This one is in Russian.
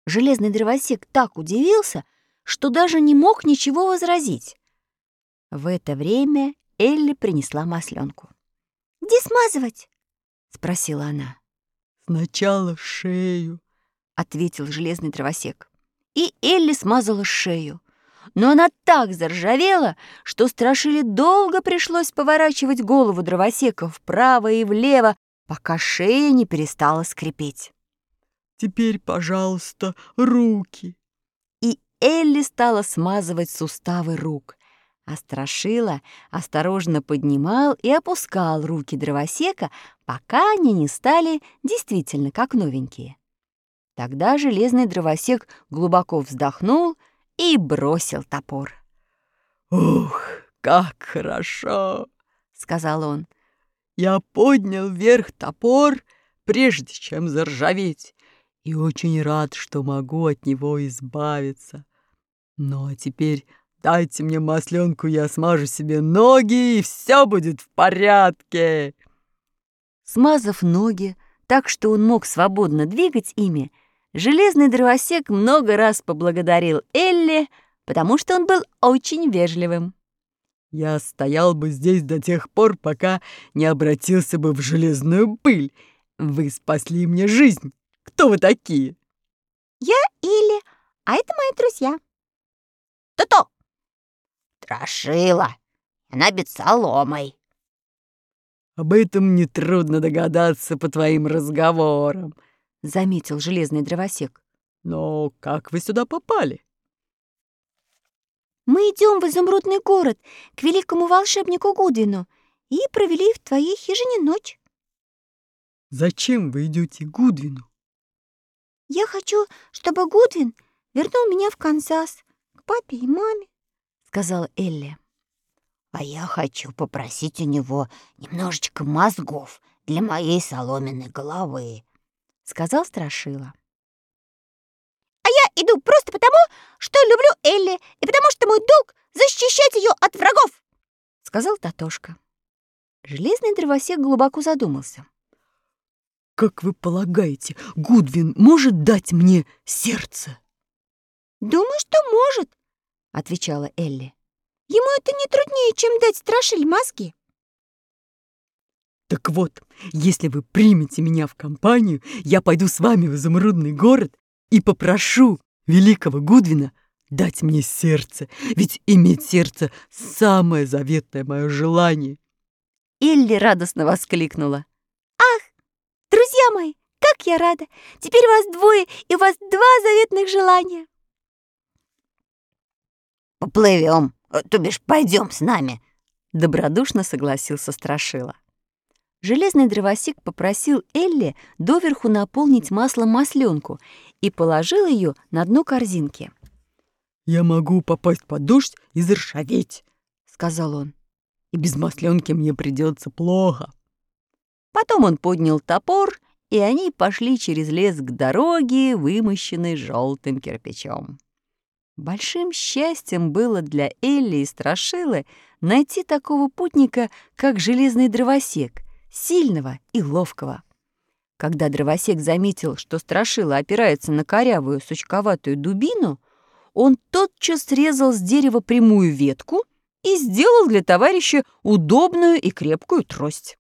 Железный дровосек так удивился, что даже не мог ничего возразить. В это время Элли принесла масленку. «Где смазывать?» — спросила она. «Сначала шею», — ответил железный дровосек. И Элли смазала шею. Но она так заржавела, что Страшиле долго пришлось поворачивать голову дровосека вправо и влево, пока шея не перестала скрипеть. «Теперь, пожалуйста, руки». И Элли стала смазывать суставы рук, а Страшила осторожно поднимал и опускал руки дровосека, пока они не стали действительно как новенькие. Тогда железный дровосек глубоко вздохнул и бросил топор. «Ух, как хорошо!» — сказал он. «Я поднял вверх топор, прежде чем заржаветь, и очень рад, что могу от него избавиться. Ну а теперь дайте мне масленку, я смажу себе ноги, и все будет в порядке». Смазав ноги так, что он мог свободно двигать ими, железный дровосек много раз поблагодарил Элли, потому что он был очень вежливым. «Я стоял бы здесь до тех пор, пока не обратился бы в железную пыль. Вы спасли мне жизнь. Кто вы такие?» «Я Элли, а это мои друзья». «Кто-то?» «Страшила. Она бит соломой». «Об этом нетрудно догадаться по твоим разговорам», — заметил железный дровосек. «Но как вы сюда попали?» «Мы идем в изумрудный город к великому волшебнику Гудвину и провели в твоей хижине ночь». «Зачем вы идете к Гудвину?» «Я хочу, чтобы Гудвин вернул меня в Канзас к папе и маме», — сказала Элли. «А я хочу попросить у него немножечко мозгов для моей соломенной головы», — сказал Страшила. «А я иду просто потому, что люблю Элли, и потому что мой долг — защищать ее от врагов», — сказал Тотошка. Железный дровосек глубоко задумался. «Как вы полагаете, Гудвин может дать мне сердце?» «Думаю, что может», — отвечала Элли. «Ему это не труднее, чем дать Страшиле мозги». «Так вот, если вы примете меня в компанию, я пойду с вами в изумрудный город и попрошу великого Гудвина дать мне сердце, ведь иметь сердце — самое заветное мое желание». Элли радостно воскликнула. «Ах, друзья мои, как я рада! Теперь вас двое, и у вас два заветных желания!» «Поплывем, то бишь пойдем с нами», — добродушно согласился Страшила. Железный дровосек попросил Элли доверху наполнить маслом масленку и положил ее на дно корзинки. «Я могу попасть под дождь и заржаветь», — сказал он. «И без масленки мне придется плохо». Потом он поднял топор, и они пошли через лес к дороге, вымощенной желтым кирпичом. Большим счастьем было для Элли и Страшилы найти такого путника, как железный дровосек, сильного и ловкого. Когда дровосек заметил, что Страшила опирается на корявую сучковатую дубину, он тотчас срезал с дерева прямую ветку и сделал для товарища удобную и крепкую трость.